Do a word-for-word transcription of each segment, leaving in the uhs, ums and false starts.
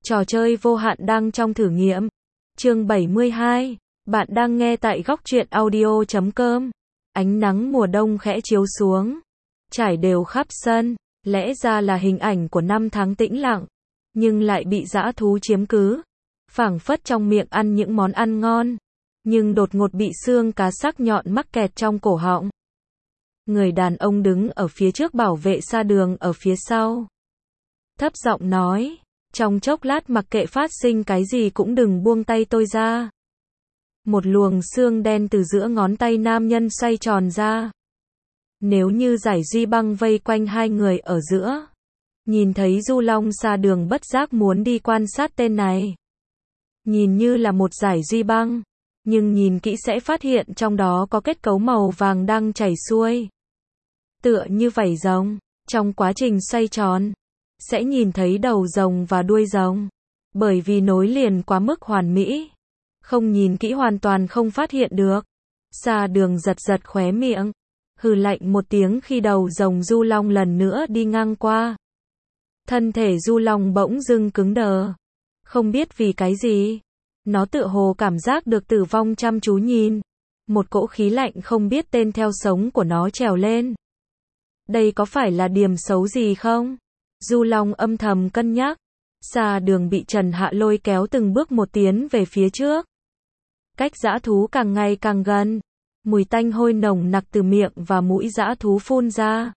Trò chơi vô hạn đang trong thử nghiệm. Chương bảy mươi hai. Bạn đang nghe tại góc truyện audio chấm com. Ánh nắng mùa đông khẽ chiếu xuống, trải đều khắp sân, lẽ ra là hình ảnh của năm tháng tĩnh lặng, nhưng lại bị dã thú chiếm cứ. Phảng phất trong miệng ăn những món ăn ngon, nhưng đột ngột bị xương cá sắc nhọn mắc kẹt trong cổ họng. Người đàn ông đứng ở phía trước bảo vệ xa đường ở phía sau. Thấp giọng nói, trong chốc lát mặc kệ phát sinh cái gì cũng đừng buông tay tôi ra. Một luồng xương đen từ giữa ngón tay nam nhân xoay tròn ra. Nếu như giải duy băng vây quanh hai người ở giữa. Nhìn thấy Du Long xa đường bất giác muốn đi quan sát tên này. Nhìn như là một giải duy băng, nhưng nhìn kỹ sẽ phát hiện trong đó có kết cấu màu vàng đang chảy xuôi. Tựa như vảy rồng, trong quá trình xoay tròn, sẽ nhìn thấy đầu rồng và đuôi rồng. Bởi vì nối liền quá mức hoàn mỹ, không nhìn kỹ hoàn toàn không phát hiện được. Xa đường giật giật khóe miệng, hừ lạnh một tiếng khi đầu rồng Du Long lần nữa đi ngang qua. Thân thể Du Long bỗng dưng cứng đờ. Không biết vì cái gì, nó tựa hồ cảm giác được tử vong chăm chú nhìn. Một cỗ khí lạnh không biết tên theo sống của nó trèo lên. Đây có phải là điểm xấu gì không? Du Long âm thầm cân nhắc. Xa đường bị Trần Hạ lôi kéo từng bước một tiến về phía trước. Cách dã thú càng ngày càng gần. Mùi tanh hôi nồng nặc từ miệng và mũi dã thú phun ra.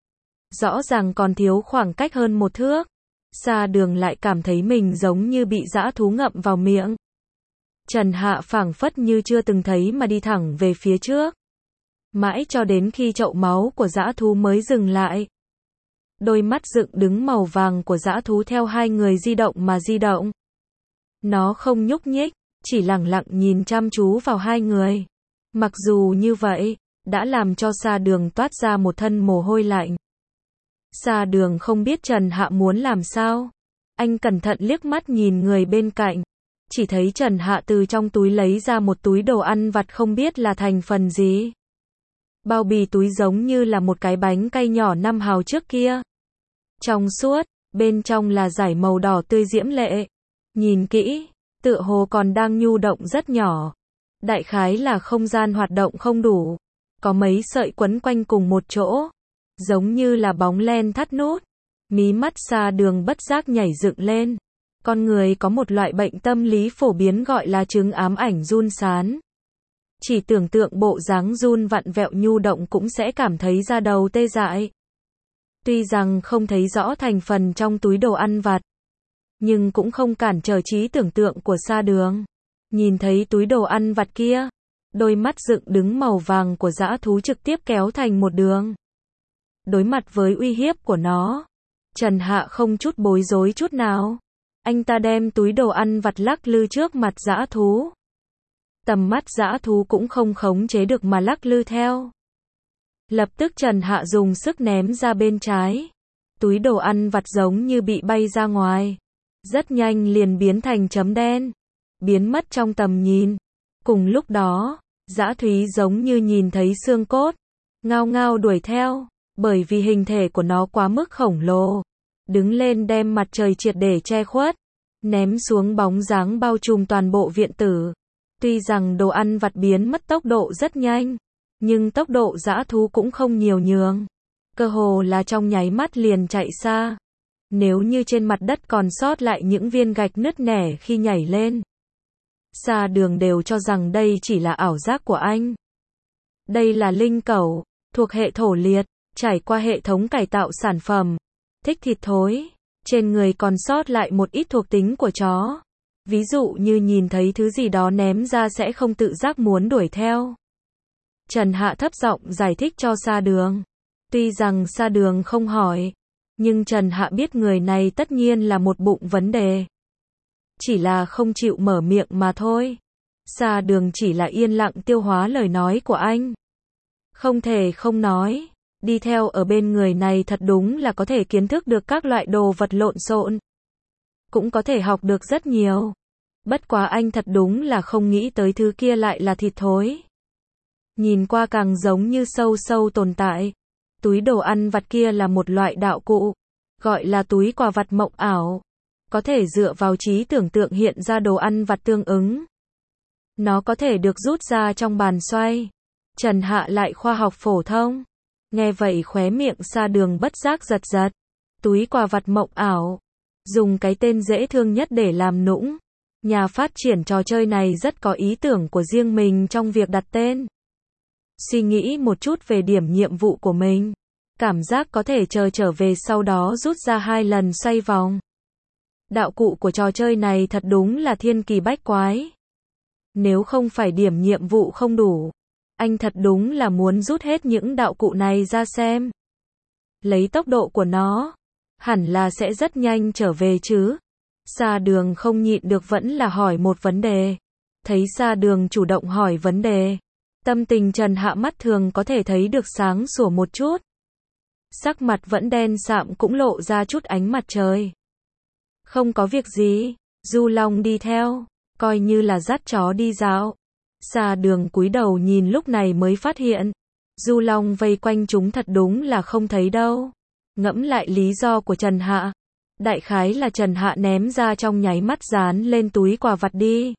Rõ ràng còn thiếu khoảng cách hơn một thước. Xa đường lại cảm thấy mình giống như bị dã thú ngậm vào miệng. Trần Hạ phảng phất như chưa từng thấy mà đi thẳng về phía trước. Mãi cho đến khi chậu máu của dã thú mới dừng lại. Đôi mắt dựng đứng màu vàng của dã thú theo hai người di động mà di động. Nó không nhúc nhích, chỉ lặng lặng nhìn chăm chú vào hai người. Mặc dù như vậy, đã làm cho Sa Đường toát ra một thân mồ hôi lạnh. Sa Đường không biết Trần Hạ muốn làm sao. Anh cẩn thận liếc mắt nhìn người bên cạnh. Chỉ thấy Trần Hạ từ trong túi lấy ra một túi đồ ăn vặt không biết là thành phần gì. Bao bì túi giống như là một cái bánh cay nhỏ năm hào trước kia. Trong suốt, bên trong là dải màu đỏ tươi diễm lệ. Nhìn kỹ, tựa hồ còn đang nhu động rất nhỏ. Đại khái là không gian hoạt động không đủ. Có mấy sợi quấn quanh cùng một chỗ. Giống như là bóng len thắt nút. Mí mắt Sa Đường bất giác nhảy dựng lên. Con người có một loại bệnh tâm lý phổ biến gọi là chứng ám ảnh run sán. Chỉ tưởng tượng bộ dáng run vặn vẹo nhu động cũng sẽ cảm thấy da đầu tê dại. Tuy rằng không thấy rõ thành phần trong túi đồ ăn vặt, nhưng cũng không cản trở trí tưởng tượng của Sa Đường. Nhìn thấy túi đồ ăn vặt kia, đôi mắt dựng đứng màu vàng của dã thú trực tiếp kéo thành một đường. Đối mặt với uy hiếp của nó, Trần Hạ không chút bối rối chút nào. Anh ta đem túi đồ ăn vặt lắc lư trước mặt dã thú. Tầm mắt dã thú cũng không khống chế được mà lắc lư theo. Lập tức Trần Hạ dùng sức ném ra bên trái. Túi đồ ăn vặt giống như bị bay ra ngoài. Rất nhanh liền biến thành chấm đen. Biến mất trong tầm nhìn. Cùng lúc đó, dã thúy giống như nhìn thấy xương cốt. Ngao ngao đuổi theo. Bởi vì hình thể của nó quá mức khổng lồ. Đứng lên đem mặt trời triệt để che khuất. Ném xuống bóng dáng bao trùm toàn bộ viện tử. Tuy rằng đồ ăn vặt biến mất tốc độ rất nhanh, nhưng tốc độ dã thú cũng không nhiều nhường. Cơ hồ là trong nháy mắt liền chạy xa. Nếu như trên mặt đất còn sót lại những viên gạch nứt nẻ khi nhảy lên, Sa Đường đều cho rằng đây chỉ là ảo giác của anh. Đây là linh cẩu, thuộc hệ thổ liệt, trải qua hệ thống cải tạo sản phẩm, thích thịt thối, trên người còn sót lại một ít thuộc tính của chó. Ví dụ như nhìn thấy thứ gì đó ném ra sẽ không tự giác muốn đuổi theo. Trần Hạ thấp giọng giải thích cho Sa Đường. Tuy rằng Sa Đường không hỏi, nhưng Trần Hạ biết người này tất nhiên là một bụng vấn đề. Chỉ là không chịu mở miệng mà thôi. Sa Đường chỉ là yên lặng tiêu hóa lời nói của anh. Không thể không nói, đi theo ở bên người này thật đúng là có thể kiến thức được các loại đồ vật lộn xộn. Cũng có thể học được rất nhiều. Bất quá anh thật đúng là không nghĩ tới thứ kia lại là thịt thối. Nhìn qua càng giống như sâu sâu tồn tại. Túi đồ ăn vặt kia là một loại đạo cụ, gọi là túi quà vặt mộng ảo. có thể dựa vào trí tưởng tượng hiện ra đồ ăn vặt tương ứng. Nó có thể được rút ra trong bàn xoay. Trần Hạ lại khoa học phổ thông. Nghe vậy khóe miệng Sa Đường bất giác giật giật. Túi quà vặt mộng ảo. Dùng cái tên dễ thương nhất để làm nũng. Nhà phát triển trò chơi này rất có ý tưởng của riêng mình trong việc đặt tên. Suy nghĩ một chút về điểm nhiệm vụ của mình. Cảm giác có thể chờ trở về sau đó rút ra hai lần xoay vòng. Đạo cụ của trò chơi này thật đúng là thiên kỳ bách quái. Nếu không phải điểm nhiệm vụ không đủ, anh thật đúng là muốn rút hết những đạo cụ này ra xem. Lấy tốc độ của nó, hẳn là sẽ rất nhanh trở về chứ. Sa Đường không nhịn được vẫn là hỏi một vấn đề. Thấy Sa Đường chủ động hỏi vấn đề, tâm tình Trần Hạ mắt thường có thể thấy được sáng sủa một chút. Sắc mặt vẫn đen sạm cũng lộ ra chút ánh mặt trời. Không có việc gì, Du Long đi theo, coi như là dắt chó đi dạo. Sa Đường cúi đầu nhìn lúc này mới phát hiện, Du Long vây quanh chúng thật đúng là không thấy đâu. Ngẫm lại lý do của Trần Hạ, đại khái là Trần Hạ ném ra trong nháy mắt dán lên túi quà vặt đi.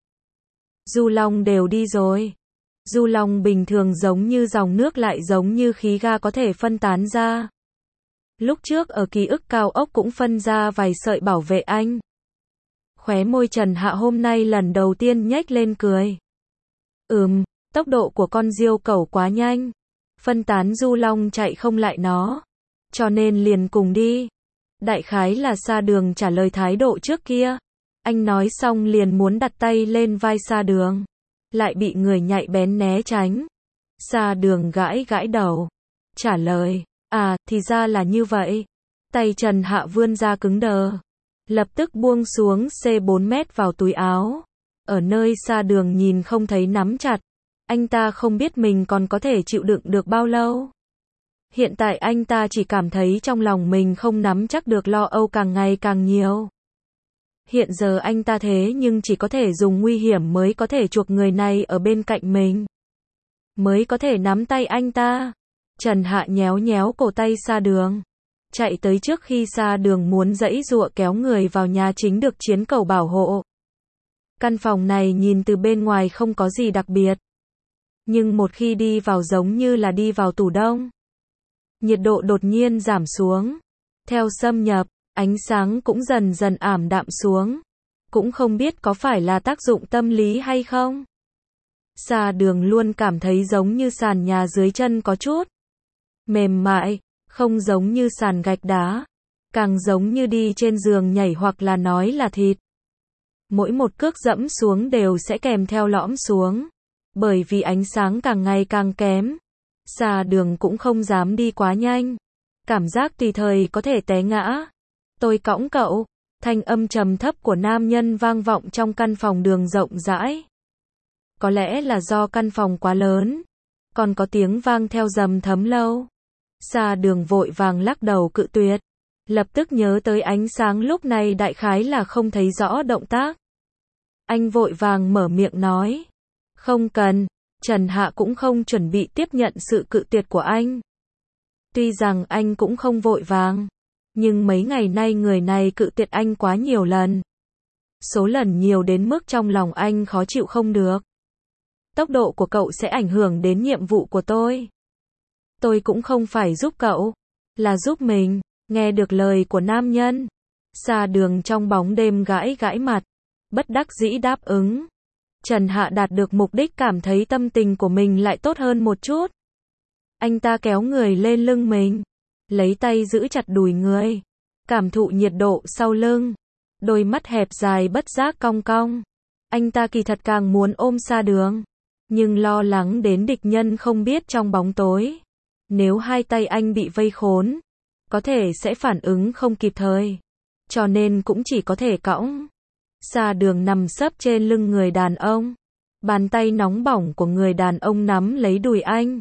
Du Long đều đi rồi. Du Long bình thường giống như dòng nước lại giống như khí ga có thể phân tán ra. Lúc trước ở ký ức cao ốc cũng phân ra vài sợi bảo vệ anh. Khóe môi Trần Hạ hôm nay lần đầu tiên nhếch lên cười. Ừm, tốc độ của con diêu cẩu quá nhanh. Phân tán Du Long chạy không lại nó. Cho nên liền cùng đi. Đại khái là Sa Đường trả lời thái độ trước kia. Anh nói xong liền muốn đặt tay lên vai Sa Đường. Lại bị người nhạy bén né tránh. Sa Đường gãi gãi đầu. Trả lời, à, thì ra là như vậy. Tay Trần Hạ vươn ra cứng đờ. Lập tức buông xuống C bốn mét vào túi áo. Ở nơi Sa Đường nhìn không thấy nắm chặt. Anh ta không biết mình còn có thể chịu đựng được bao lâu. Hiện tại anh ta chỉ cảm thấy trong lòng mình không nắm chắc được, lo âu càng ngày càng nhiều. Hiện giờ anh ta thế nhưng chỉ có thể dùng nguy hiểm mới có thể chuộc người này ở bên cạnh mình. Mới có thể nắm tay anh ta. Trần Hạ nhéo nhéo cổ tay Sa Đường. Chạy tới trước khi Sa Đường muốn giãy giụa kéo người vào nhà chính được chiến cầu bảo hộ. Căn phòng này nhìn từ bên ngoài không có gì đặc biệt. Nhưng một khi đi vào giống như là đi vào tủ đông. Nhiệt độ đột nhiên giảm xuống. Theo xâm nhập, ánh sáng cũng dần dần ảm đạm xuống. Cũng không biết có phải là tác dụng tâm lý hay không. Sa Đường luôn cảm thấy giống như sàn nhà dưới chân có chút mềm mại, không giống như sàn gạch đá, càng giống như đi trên giường nhảy hoặc là nói là thịt. Mỗi một cước dẫm xuống đều sẽ kèm theo lõm xuống, bởi vì ánh sáng càng ngày càng kém. Sa Đường cũng không dám đi quá nhanh, cảm giác tùy thời có thể té ngã. Tôi cõng cậu, thanh âm trầm thấp của nam nhân vang vọng trong căn phòng đường rộng rãi. Có lẽ là do căn phòng quá lớn, còn có tiếng vang theo dầm thấm lâu. Sa Đường vội vàng lắc đầu cự tuyệt, lập tức nhớ tới ánh sáng lúc này đại khái là không thấy rõ động tác. Anh vội vàng mở miệng nói, không cần. Trần Hạ cũng không chuẩn bị tiếp nhận sự cự tuyệt của anh. Tuy rằng anh cũng không vội vàng, nhưng mấy ngày nay người này cự tuyệt anh quá nhiều lần. Số lần nhiều đến mức trong lòng anh khó chịu không được. Tốc độ của cậu sẽ ảnh hưởng đến nhiệm vụ của tôi. Tôi cũng không phải giúp cậu, là giúp mình. Nghe được lời của nam nhân, Sa Đường trong bóng đêm gãi gãi mặt, bất đắc dĩ đáp ứng. Trần Hạ đạt được mục đích, cảm thấy tâm tình của mình lại tốt hơn một chút. Anh ta kéo người lên lưng mình, lấy tay giữ chặt đùi người, cảm thụ nhiệt độ sau lưng. Đôi mắt hẹp dài bất giác cong cong. Anh ta kỳ thật càng muốn ôm Sa Đường, nhưng lo lắng đến địch nhân không biết trong bóng tối. Nếu hai tay anh bị vây khốn, có thể sẽ phản ứng không kịp thời. Cho nên cũng chỉ có thể cõng. Sa Đường nằm sấp trên lưng người đàn ông. Bàn tay nóng bỏng của người đàn ông nắm lấy đùi anh.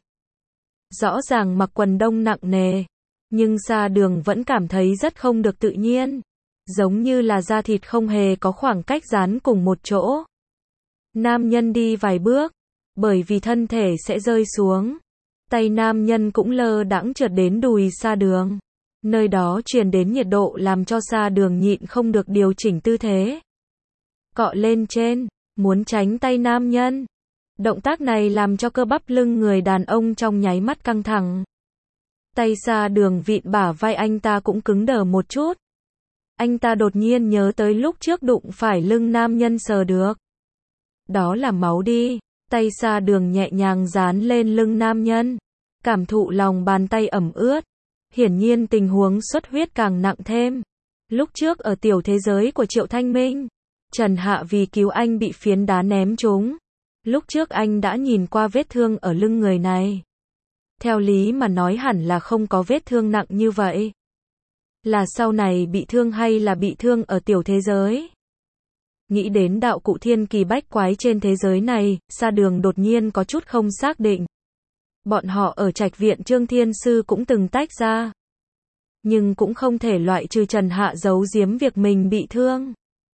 Rõ ràng mặc quần đông nặng nề, nhưng Sa Đường vẫn cảm thấy rất không được tự nhiên. Giống như là da thịt không hề có khoảng cách dán cùng một chỗ. Nam nhân đi vài bước, bởi vì thân thể sẽ rơi xuống. Tay nam nhân cũng lơ đãng trượt đến đùi Sa Đường. Nơi đó truyền đến nhiệt độ làm cho Sa Đường nhịn không được điều chỉnh tư thế. Cọ lên trên, muốn tránh tay nam nhân. Động tác này làm cho cơ bắp lưng người đàn ông trong nháy mắt căng thẳng. Tay Sa Đường vịn bả vai anh ta cũng cứng đờ một chút. Anh ta đột nhiên nhớ tới lúc trước đụng phải lưng nam nhân sờ được. Đó là máu đi. Tay Sa Đường nhẹ nhàng dán lên lưng nam nhân. Cảm thụ lòng bàn tay ẩm ướt. Hiển nhiên tình huống xuất huyết càng nặng thêm. Lúc trước ở tiểu thế giới của Triệu Thanh Minh, Trần Hạ vì cứu anh bị phiến đá ném trúng. Lúc trước anh đã nhìn qua vết thương ở lưng người này. Theo lý mà nói hẳn là không có vết thương nặng như vậy. Là sau này bị thương hay là bị thương ở tiểu thế giới? Nghĩ đến đạo cụ thiên kỳ bách quái trên thế giới này, Sa Đường đột nhiên có chút không xác định. Bọn họ ở Trạch viện Trương Thiên Sư cũng từng tách ra. Nhưng cũng không thể loại trừ Trần Hạ giấu giếm việc mình bị thương.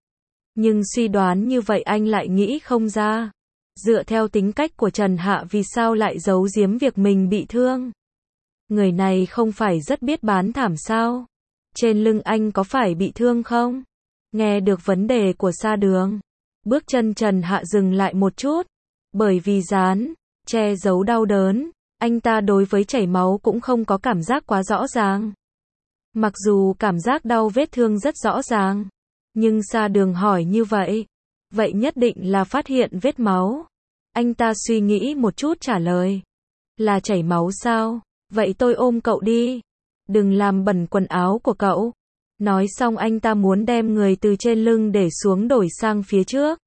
Nhưng suy đoán như vậy anh lại nghĩ không ra. Dựa theo tính cách của Trần Hạ vì sao lại giấu giếm việc mình bị thương? Người này không phải rất biết bán thảm sao? Trên lưng anh có phải bị thương không? Nghe được vấn đề của Sa Đường, bước chân Trần Hạ dừng lại một chút. Bởi vì dán, che giấu đau đớn, anh ta đối với chảy máu cũng không có cảm giác quá rõ ràng. Mặc dù cảm giác đau vết thương rất rõ ràng, nhưng Sa Đường hỏi như vậy, vậy nhất định là phát hiện vết máu. Anh ta suy nghĩ một chút trả lời, là chảy máu sao? Vậy tôi ôm cậu đi, đừng làm bẩn quần áo của cậu. Nói xong anh ta muốn đem người từ trên lưng để xuống đổi sang phía trước.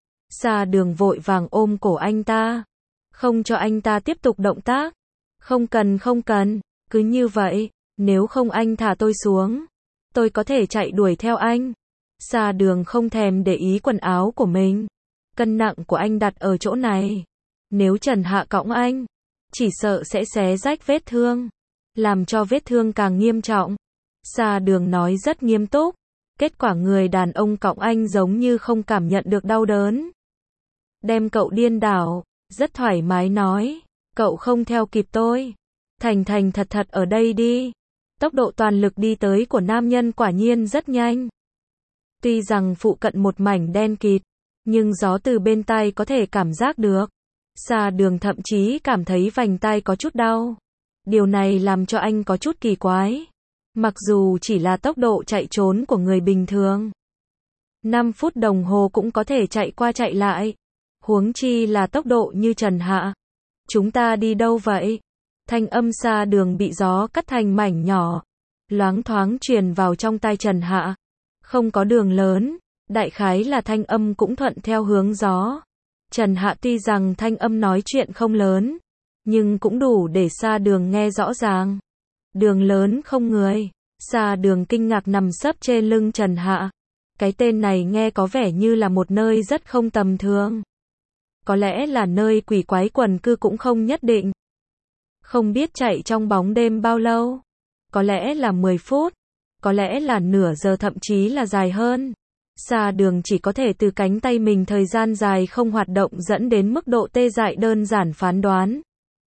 Sa Đường vội vàng ôm cổ anh ta, không cho anh ta tiếp tục động tác. Không cần không cần, cứ như vậy, nếu không anh thả tôi xuống, tôi có thể chạy đuổi theo anh. Sa Đường không thèm để ý quần áo của mình. Cân nặng của anh đặt ở chỗ này. Nếu Trần Hạ cõng anh, chỉ sợ sẽ xé rách vết thương, làm cho vết thương càng nghiêm trọng. Sa Đường nói rất nghiêm túc. Kết quả người đàn ông cõng anh giống như không cảm nhận được đau đớn. Đem cậu điên đảo, rất thoải mái nói. Cậu không theo kịp tôi. Thành thành thật thật ở đây đi. Tốc độ toàn lực đi tới của nam nhân quả nhiên rất nhanh. Tuy rằng phụ cận một mảnh đen kịt, nhưng gió từ bên tai có thể cảm giác được. Sa Đường thậm chí cảm thấy vành tai có chút đau. Điều này làm cho anh có chút kỳ quái. Mặc dù chỉ là tốc độ chạy trốn của người bình thường, năm phút đồng hồ cũng có thể chạy qua chạy lại. Huống chi là tốc độ như Trần Hạ. Chúng ta đi đâu vậy? Thanh âm Sa Đường bị gió cắt thành mảnh nhỏ, loáng thoáng truyền vào trong tai Trần Hạ. Không có đường lớn, đại khái là thanh âm cũng thuận theo hướng gió. Trần Hạ tuy rằng thanh âm nói chuyện không lớn, nhưng cũng đủ để Sa Đường nghe rõ ràng. Đường lớn không người. Sa Đường kinh ngạc nằm sấp trên lưng Trần Hạ. Cái tên này nghe có vẻ như là một nơi rất không tầm thường. Có lẽ là nơi quỷ quái quần cư cũng không nhất định. Không biết chạy trong bóng đêm bao lâu. Có lẽ là mười phút. Có lẽ là nửa giờ thậm chí là dài hơn. Sa Đường chỉ có thể từ cánh tay mình thời gian dài không hoạt động dẫn đến mức độ tê dại đơn giản phán đoán.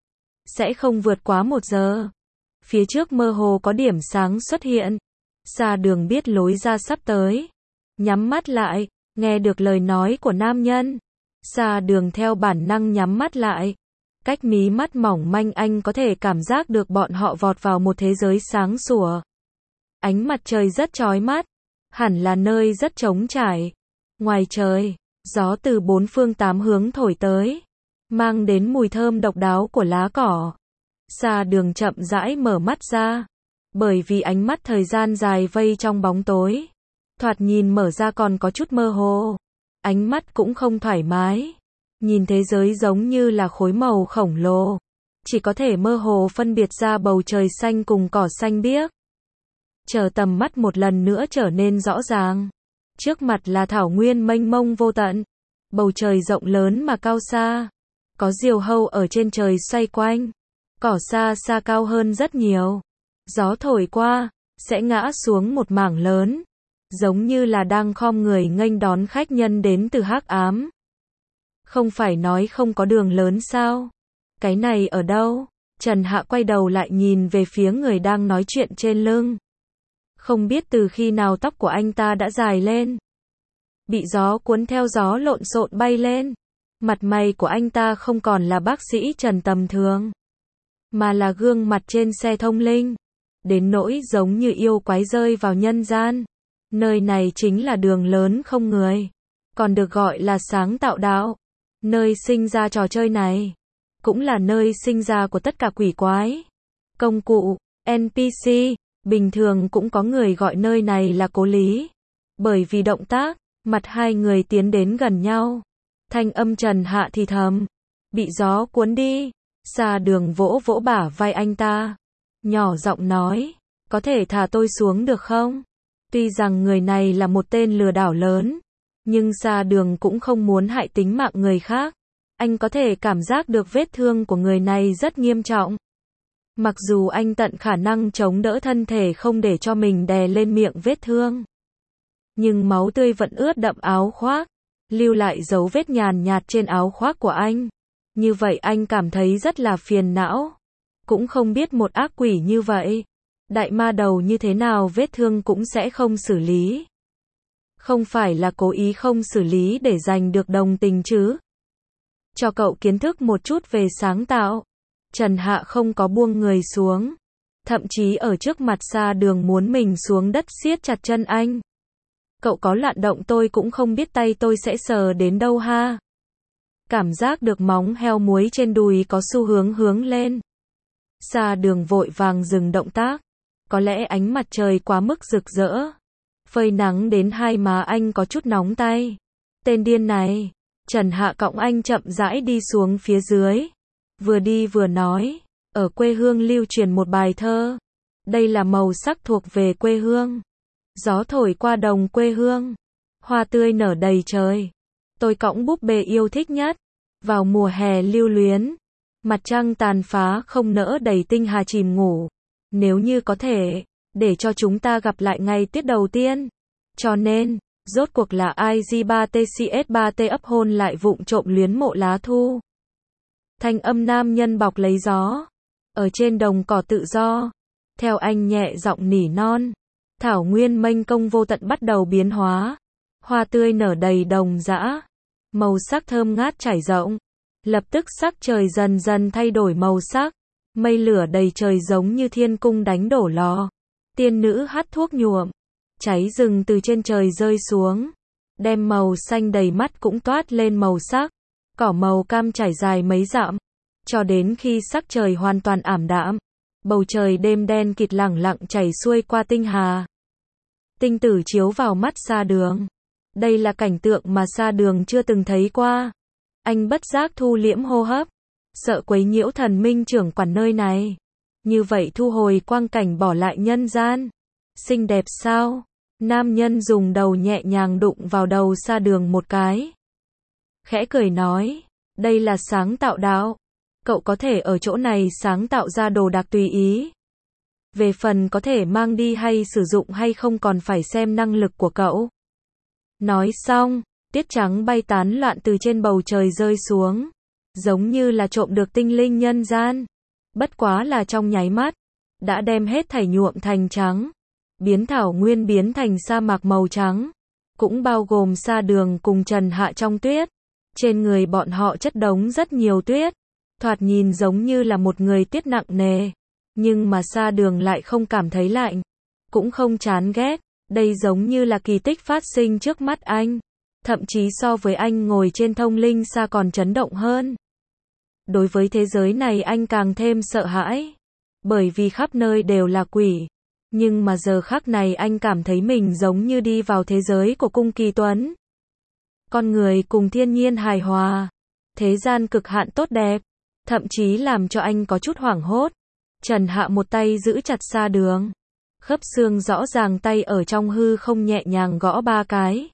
Sẽ không vượt quá một giờ. Phía trước mơ hồ có điểm sáng xuất hiện. Sa Đường biết lối ra sắp tới. Nhắm mắt lại, nghe được lời nói của nam nhân. Sa Đường theo bản năng nhắm mắt lại. Cách mí mắt mỏng manh anh có thể cảm giác được bọn họ vọt vào một thế giới sáng sủa. Ánh mặt trời rất chói mắt. Hẳn là nơi rất trống trải. Ngoài trời, gió từ bốn phương tám hướng thổi tới, mang đến mùi thơm độc đáo của lá cỏ. Sa Đường chậm rãi mở mắt ra. Bởi vì ánh mắt thời gian dài vây trong bóng tối, thoạt nhìn mở ra còn có chút mơ hồ. Ánh mắt cũng không thoải mái. Nhìn thế giới giống như là khối màu khổng lồ. Chỉ có thể mơ hồ phân biệt ra bầu trời xanh cùng cỏ xanh biếc. Chờ tầm mắt một lần nữa trở nên rõ ràng. Trước mặt là thảo nguyên mênh mông vô tận. Bầu trời rộng lớn mà cao xa. Có diều hâu ở trên trời xoay quanh. Cỏ xa xa cao hơn rất nhiều. Gió thổi qua, sẽ ngã xuống một mảng lớn. Giống như là đang khom người nghênh đón khách nhân đến từ hắc ám. Không phải nói không có đường lớn sao? Cái này ở đâu? Trần Hạ quay đầu lại nhìn về phía người đang nói chuyện trên lưng. Không biết từ khi nào tóc của anh ta đã dài lên. Bị gió cuốn theo gió lộn xộn bay lên. Mặt mày của anh ta không còn là bác sĩ Trần tầm thường, mà là gương mặt trên xe thông linh. Đến nỗi giống như yêu quái rơi vào nhân gian. Nơi này chính là đường lớn không người. Còn được gọi là sáng tạo đạo. Nơi sinh ra trò chơi này. Cũng là nơi sinh ra của tất cả quỷ quái. Công cụ, en pê xê, bình thường cũng có người gọi nơi này là cố lý. Bởi vì động tác, mặt hai người tiến đến gần nhau. Thanh âm Trần Hạ thì thầm. Bị gió cuốn đi. Sa Đường vỗ vỗ bả vai anh ta. Nhỏ giọng nói. Có thể thả tôi xuống được không? Tuy rằng người này là một tên lừa đảo lớn. Nhưng Sa Đường cũng không muốn hại tính mạng người khác. Anh có thể cảm giác được vết thương của người này rất nghiêm trọng. Mặc dù anh tận khả năng chống đỡ thân thể không để cho mình đè lên miệng vết thương. Nhưng máu tươi vẫn ướt đậm áo khoác. Lưu lại dấu vết nhàn nhạt trên áo khoác của anh. Như vậy anh cảm thấy rất là phiền não. Cũng không biết một ác quỷ như vậy. Đại ma đầu như thế nào vết thương cũng sẽ không xử lý. Không phải là cố ý không xử lý để giành được đồng tình chứ. Cho cậu kiến thức một chút về sáng tạo. Trần Hạ không có buông người xuống. Thậm chí ở trước mặt Sa Đường muốn mình xuống đất siết chặt chân anh. Cậu có loạn động tôi cũng không biết tay tôi sẽ sờ đến đâu ha. Cảm giác được móng heo muối trên đùi có xu hướng hướng lên. Sa Đường vội vàng dừng động tác. Có lẽ ánh mặt trời quá mức rực rỡ. Phơi nắng đến hai má anh có chút nóng tay. Tên điên này. Trần Hạ cõng anh chậm rãi đi xuống phía dưới. Vừa đi vừa nói. Ở quê hương lưu truyền một bài thơ. Đây là màu sắc thuộc về quê hương. Gió thổi qua đồng quê hương. Hoa tươi nở đầy trời. Tôi cõng búp bê yêu thích nhất. Vào mùa hè lưu luyến. Mặt trăng tàn phá không nỡ đẩy tinh hà chìm ngủ. Nếu như có thể, để cho chúng ta gặp lại ngày tiết đầu tiên. Cho nên, rốt cuộc là I G ba T C S ba T ấp hôn lại vụng trộm luyến mộ lá thu. Thanh âm nam nhân bọc lấy gió. Ở trên đồng cỏ tự do. Theo anh nhẹ giọng nỉ non. Thảo nguyên mênh công vô tận bắt đầu biến hóa. Hoa tươi nở đầy đồng dã. Màu sắc thơm ngát trải rộng. Lập tức sắc trời dần dần thay đổi màu sắc. Mây lửa đầy trời giống như thiên cung đánh đổ lò. Tiên nữ hắt thuốc nhuộm. Cháy rừng từ trên trời rơi xuống. Đem màu xanh đầy mắt cũng toát lên màu sắc. Cỏ màu cam trải dài mấy dặm. Cho đến khi sắc trời hoàn toàn ảm đạm. Bầu trời đêm đen kịt lẳng lặng chảy xuôi qua tinh hà. Tinh tử chiếu vào mắt Sa Đường. Đây là cảnh tượng mà Sa Đường chưa từng thấy qua. Anh bất giác thu liễm hô hấp. Sợ quấy nhiễu thần minh trưởng quản nơi này. Như vậy thu hồi quang cảnh bỏ lại nhân gian. Xinh đẹp sao? Nam nhân dùng đầu nhẹ nhàng đụng vào đầu Sa Đường một cái. Khẽ cười nói. Đây là sáng tạo đạo. Cậu có thể ở chỗ này sáng tạo ra đồ đạc tùy ý. Về phần có thể mang đi hay sử dụng hay không còn phải xem năng lực của cậu. Nói xong, tiết trắng bay tán loạn từ trên bầu trời rơi xuống. Giống như là trộm được tinh linh nhân gian. Bất quá là trong nháy mắt. Đã đem hết thảy nhuộm thành trắng. Biến thảo nguyên biến thành sa mạc màu trắng. Cũng bao gồm Sa Đường cùng Trần Hạ trong tuyết. Trên người bọn họ chất đống rất nhiều tuyết. Thoạt nhìn giống như là một người tuyết nặng nề. Nhưng mà Sa Đường lại không cảm thấy lạnh. Cũng không chán ghét. Đây giống như là kỳ tích phát sinh trước mắt anh. Thậm chí so với anh ngồi trên thông linh xa còn chấn động hơn. Đối với thế giới này anh càng thêm sợ hãi. Bởi vì khắp nơi đều là quỷ. Nhưng mà giờ khắc này anh cảm thấy mình giống như đi vào thế giới của cung kỳ tuấn. Con người cùng thiên nhiên hài hòa. Thế gian cực hạn tốt đẹp. Thậm chí làm cho anh có chút hoảng hốt. Trần Hạ một tay giữ chặt Sa Đường. Khớp xương rõ ràng tay ở trong hư không nhẹ nhàng gõ ba cái.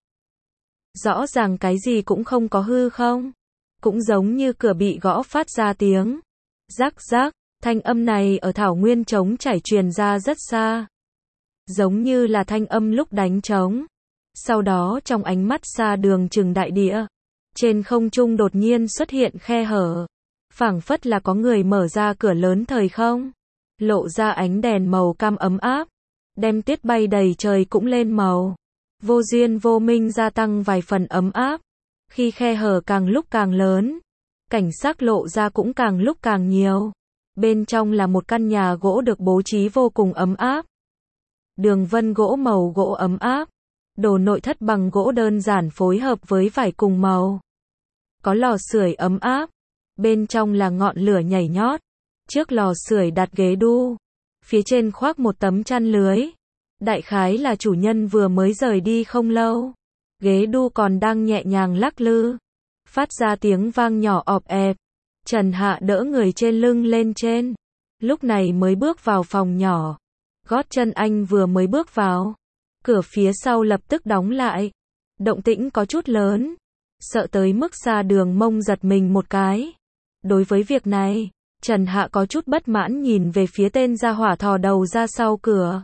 Rõ ràng cái gì cũng không có hư không. Cũng giống như cửa bị gõ phát ra tiếng. Rắc rắc, thanh âm này ở thảo nguyên trống chảy truyền ra rất xa. Giống như là thanh âm lúc đánh trống. Sau đó trong ánh mắt Sa Đường trừng đại địa. Trên không trung đột nhiên xuất hiện khe hở. Phảng phất là có người mở ra cửa lớn thời không. Lộ ra ánh đèn màu cam ấm áp. đem tuyết bay đầy trời cũng lên màu. Vô duyên vô minh gia tăng vài phần ấm áp. Khi khe hở càng lúc càng lớn, cảnh sắc lộ ra cũng càng lúc càng nhiều. Bên trong là một căn nhà gỗ được bố trí vô cùng ấm áp. Đường vân gỗ màu gỗ ấm áp. Đồ nội thất bằng gỗ đơn giản phối hợp với vải cùng màu. Có lò sưởi ấm áp. Bên trong là ngọn lửa nhảy nhót. Trước lò sưởi đặt ghế đu. Phía trên khoác một tấm chăn lưới. Đại khái là chủ nhân vừa mới rời đi không lâu. Ghế đu còn đang nhẹ nhàng lắc lư. Phát ra tiếng vang nhỏ ọp ẹp. Trần Hạ đỡ người trên lưng lên trên. Lúc này mới bước vào phòng nhỏ. Gót chân anh vừa mới bước vào. Cửa phía sau lập tức đóng lại. Động tĩnh có chút lớn. Sợ tới mức Sa Đường mông giật mình một cái. Đối với việc này, Trần Hạ có chút bất mãn nhìn về phía tên gia hỏa thò đầu ra sau cửa.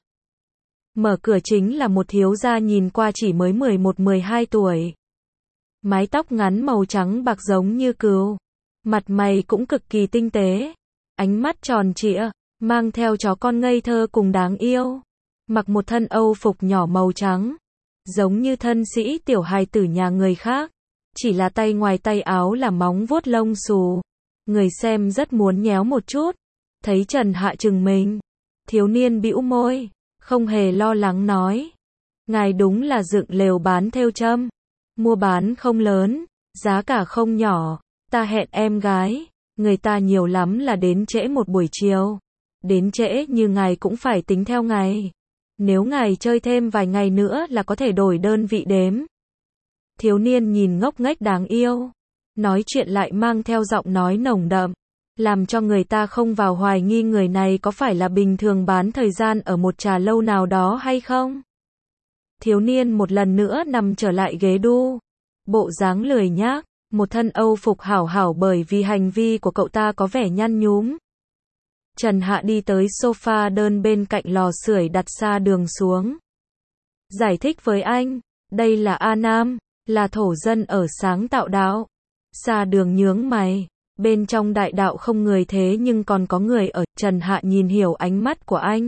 Mở cửa chính là một thiếu gia nhìn qua chỉ mới mười một mười hai tuổi. Mái tóc ngắn màu trắng bạc giống như cừu. Mặt mày cũng cực kỳ tinh tế. Ánh mắt tròn trịa, mang theo chó con ngây thơ cùng đáng yêu. Mặc một thân âu phục nhỏ màu trắng. Giống như thân sĩ tiểu hài tử nhà người khác. Chỉ là tay ngoài tay áo là móng vuốt lông xù. Người xem rất muốn nhéo một chút. Thấy Trần Hạ chừng mình. Thiếu niên bĩu môi. Không hề lo lắng nói. Ngài đúng là dựng lều bán thêu châm. Mua bán không lớn. Giá cả không nhỏ. Ta hẹn em gái. Người ta nhiều lắm là đến trễ một buổi chiều. Đến trễ như ngài cũng phải tính theo ngày. Nếu ngài chơi thêm vài ngày nữa là có thể đổi đơn vị đếm. Thiếu niên nhìn ngốc nghếch đáng yêu. Nói chuyện lại mang theo giọng nói nồng đậm. Làm cho người ta không vào hoài nghi người này có phải là bình thường bán thời gian ở một trà lâu nào đó hay không. Thiếu niên một lần nữa nằm trở lại ghế đu. Bộ dáng lười nhác. Một thân âu phục hảo hảo bởi vì hành vi của cậu ta có vẻ nhăn nhúm. Trần Hạ đi tới sofa đơn bên cạnh lò sưởi đặt Sa Đường xuống. Giải thích với anh, đây là A Nam, là thổ dân ở sáng tạo đạo. Sa Đường nhướng mày, bên trong đại đạo không người thế nhưng còn có người ở. Trần Hạ nhìn hiểu ánh mắt của anh.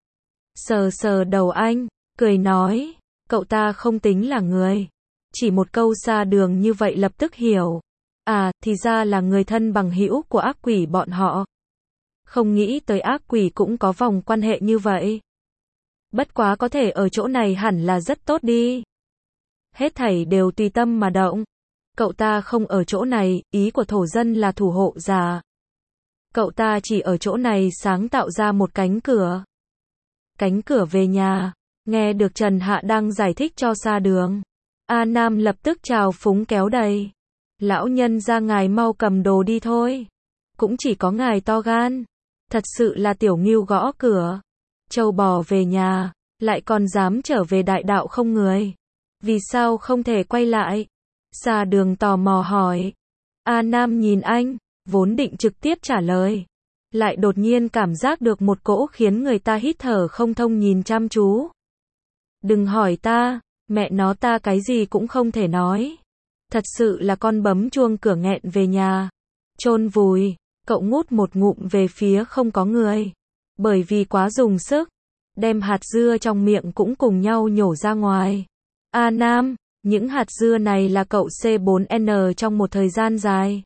Sờ sờ đầu anh, cười nói, cậu ta không tính là người. Chỉ một câu Sa Đường như vậy lập tức hiểu. À, thì ra là người thân bằng hữu của ác quỷ bọn họ. Không nghĩ tới ác quỷ cũng có vòng quan hệ như vậy. Bất quá có thể ở chỗ này hẳn là rất tốt đi. Hết thảy đều tùy tâm mà động. Cậu ta không ở chỗ này, ý của thổ dân là thủ hộ giả. Cậu ta chỉ ở chỗ này sáng tạo ra một cánh cửa. Cánh cửa về nhà. Nghe được Trần Hạ đang giải thích cho Sa Đường. A Nam lập tức trào phúng kéo đầy. Lão nhân ra ngài mau cầm đồ đi thôi. Cũng chỉ có ngài to gan. Thật sự là tiểu ngưu gõ cửa. Trâu bò về nhà, lại còn dám trở về đại đạo không người. Vì sao không thể quay lại? Sa Đường tò mò hỏi. A Nam nhìn anh, vốn định trực tiếp trả lời. Lại đột nhiên cảm giác được một cỗ khiến người ta hít thở không thông nhìn chăm chú. Đừng hỏi ta, mẹ nó ta cái gì cũng không thể nói. Thật sự là con bấm chuông cửa nghẹn về nhà. Chôn vùi, cậu ngút một ngụm về phía không có người. Bởi vì quá dùng sức, đem hạt dưa trong miệng cũng cùng nhau nhổ ra ngoài. A Nam, những hạt dưa này là cậu C bốn N trong một thời gian dài.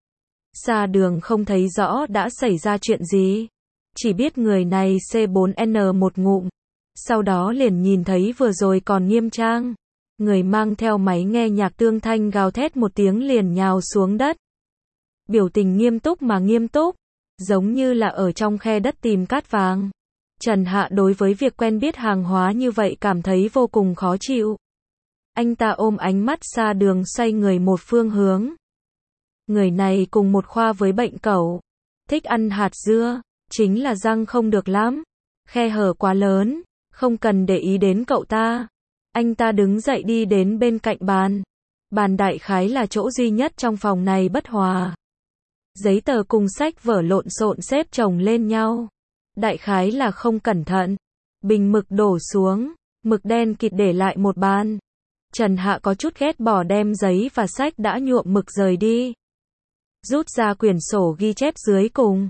Sa Đường không thấy rõ đã xảy ra chuyện gì. Chỉ biết người này C bốn N một ngụm. Sau đó liền nhìn thấy vừa rồi còn nghiêm trang. Người mang theo máy nghe nhạc tương thanh gào thét một tiếng liền nhào xuống đất. Biểu tình nghiêm túc mà nghiêm túc. Giống như là ở trong khe đất tìm cát vàng. Trần Hạ đối với việc quen biết hàng hóa như vậy cảm thấy vô cùng khó chịu. Anh ta ôm ánh mắt Sa Đường xoay người một phương hướng. Người này cùng một khoa với bệnh cẩu. Thích ăn hạt dưa, chính là răng không được lắm. Khe hở quá lớn, không cần để ý đến cậu ta. Anh ta đứng dậy đi đến bên cạnh bàn. Bàn đại khái là chỗ duy nhất trong phòng này bất hòa. Giấy tờ cùng sách vở lộn xộn xếp chồng lên nhau. Đại khái là không cẩn thận. Bình mực đổ xuống, mực đen kịt để lại một bàn. Trần Hạ có chút ghét bỏ đem giấy và sách đã nhuộm mực rời đi. Rút ra quyển sổ ghi chép dưới cùng.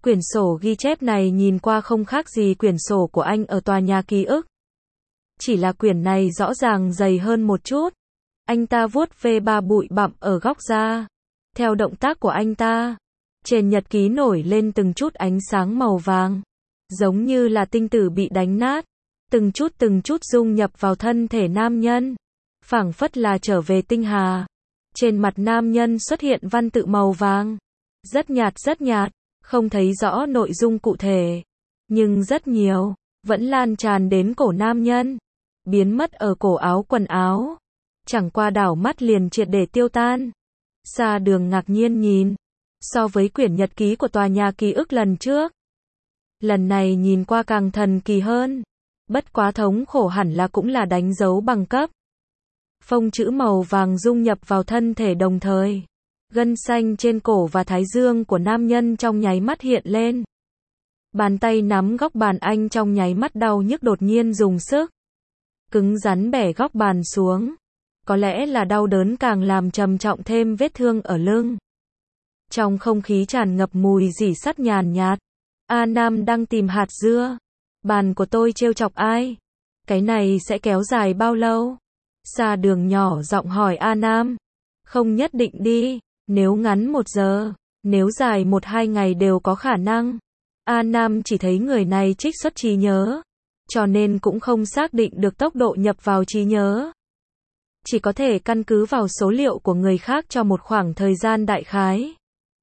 Quyển sổ ghi chép này nhìn qua không khác gì quyển sổ của anh ở tòa nhà ký ức. Chỉ là quyển này rõ ràng dày hơn một chút. Anh ta vuốt ve ba bụi bặm ở góc da. Theo động tác của anh ta, trên nhật ký nổi lên từng chút ánh sáng màu vàng. Giống như là tinh tử bị đánh nát. Từng chút từng chút dung nhập vào thân thể nam nhân. Phảng phất là trở về tinh hà. Trên mặt nam nhân xuất hiện văn tự màu vàng. Rất nhạt rất nhạt, không thấy rõ nội dung cụ thể. Nhưng rất nhiều, vẫn lan tràn đến cổ nam nhân. Biến mất ở cổ áo quần áo. Chẳng qua đảo mắt liền triệt để tiêu tan. Sa Đường ngạc nhiên nhìn. So với quyển nhật ký của tòa nhà ký ức lần trước. Lần này nhìn qua càng thần kỳ hơn. Bất quá thống khổ hẳn là cũng là đánh dấu bằng cấp. Phông chữ màu vàng dung nhập vào thân thể đồng thời. Gân xanh trên cổ và thái dương của nam nhân trong nháy mắt hiện lên. Bàn tay nắm góc bàn anh trong nháy mắt đau nhức đột nhiên dùng sức. Cứng rắn bẻ góc bàn xuống. Có lẽ là đau đớn càng làm trầm trọng thêm vết thương ở lưng. Trong không khí tràn ngập mùi rỉ sắt nhàn nhạt. A Nam đang tìm hạt dưa. Bàn của tôi trêu chọc ai? Cái này sẽ kéo dài bao lâu? Sa Đường nhỏ giọng hỏi A Nam. Không nhất định đi. Nếu ngắn một giờ, nếu dài một hai ngày đều có khả năng. A Nam chỉ thấy người này trích xuất trí nhớ. Cho nên cũng không xác định được tốc độ nhập vào trí nhớ. Chỉ có thể căn cứ vào số liệu của người khác cho một khoảng thời gian đại khái.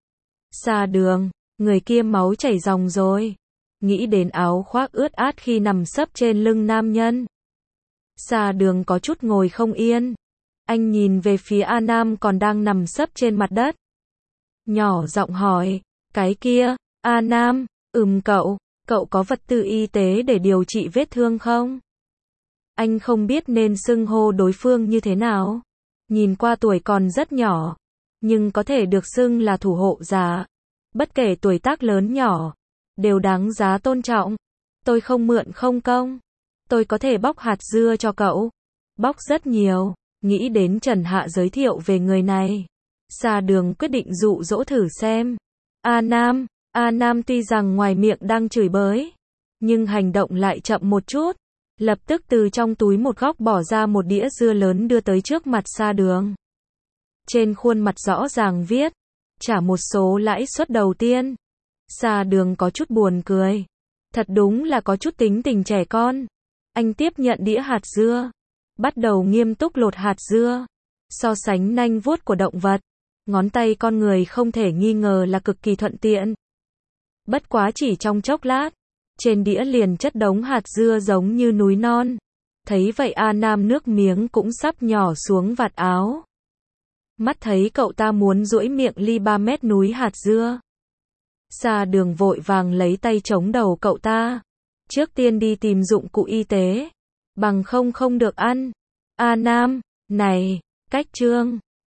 Sa Đường, người kia máu chảy ròng rồi. Nghĩ đến áo khoác ướt át khi nằm sấp trên lưng nam nhân. Sa Đường có chút ngồi không yên. Anh nhìn về phía A Nam còn đang nằm sấp trên mặt đất. Nhỏ giọng hỏi, cái kia, A Nam, ừm cậu, cậu có vật tư y tế để điều trị vết thương không? Anh không biết nên xưng hô đối phương như thế nào. Nhìn qua tuổi còn rất nhỏ, nhưng có thể được xưng là thủ hộ giả. Bất kể tuổi tác lớn nhỏ, đều đáng giá tôn trọng. Tôi không mượn không công. Tôi có thể bóc hạt dưa cho cậu. Bóc rất nhiều. Nghĩ đến Trần Hạ giới thiệu về người này. Sa Đường quyết định dụ dỗ thử xem. A Nam, A Nam tuy rằng ngoài miệng đang chửi bới, nhưng hành động lại chậm một chút. Lập tức từ trong túi một góc bỏ ra một đĩa dưa lớn đưa tới trước mặt Sa Đường. Trên khuôn mặt rõ ràng viết, trả một số lãi suất đầu tiên. Sa Đường có chút buồn cười. Thật đúng là có chút tính tình trẻ con. Anh tiếp nhận đĩa hạt dưa. Bắt đầu nghiêm túc lột hạt dưa. So sánh nanh vuốt của động vật, ngón tay con người không thể nghi ngờ là cực kỳ thuận tiện. Bất quá chỉ trong chốc lát, trên đĩa liền chất đống hạt dưa giống như núi non. Thấy vậy A Nam nước miếng cũng sắp nhỏ xuống vạt áo. Mắt thấy cậu ta muốn duỗi miệng ly ba mét núi hạt dưa. Sa Đường vội vàng lấy tay chống đầu cậu ta. Trước tiên đi tìm dụng cụ y tế. Bằng không không được ăn. A Nam, này, cách chương.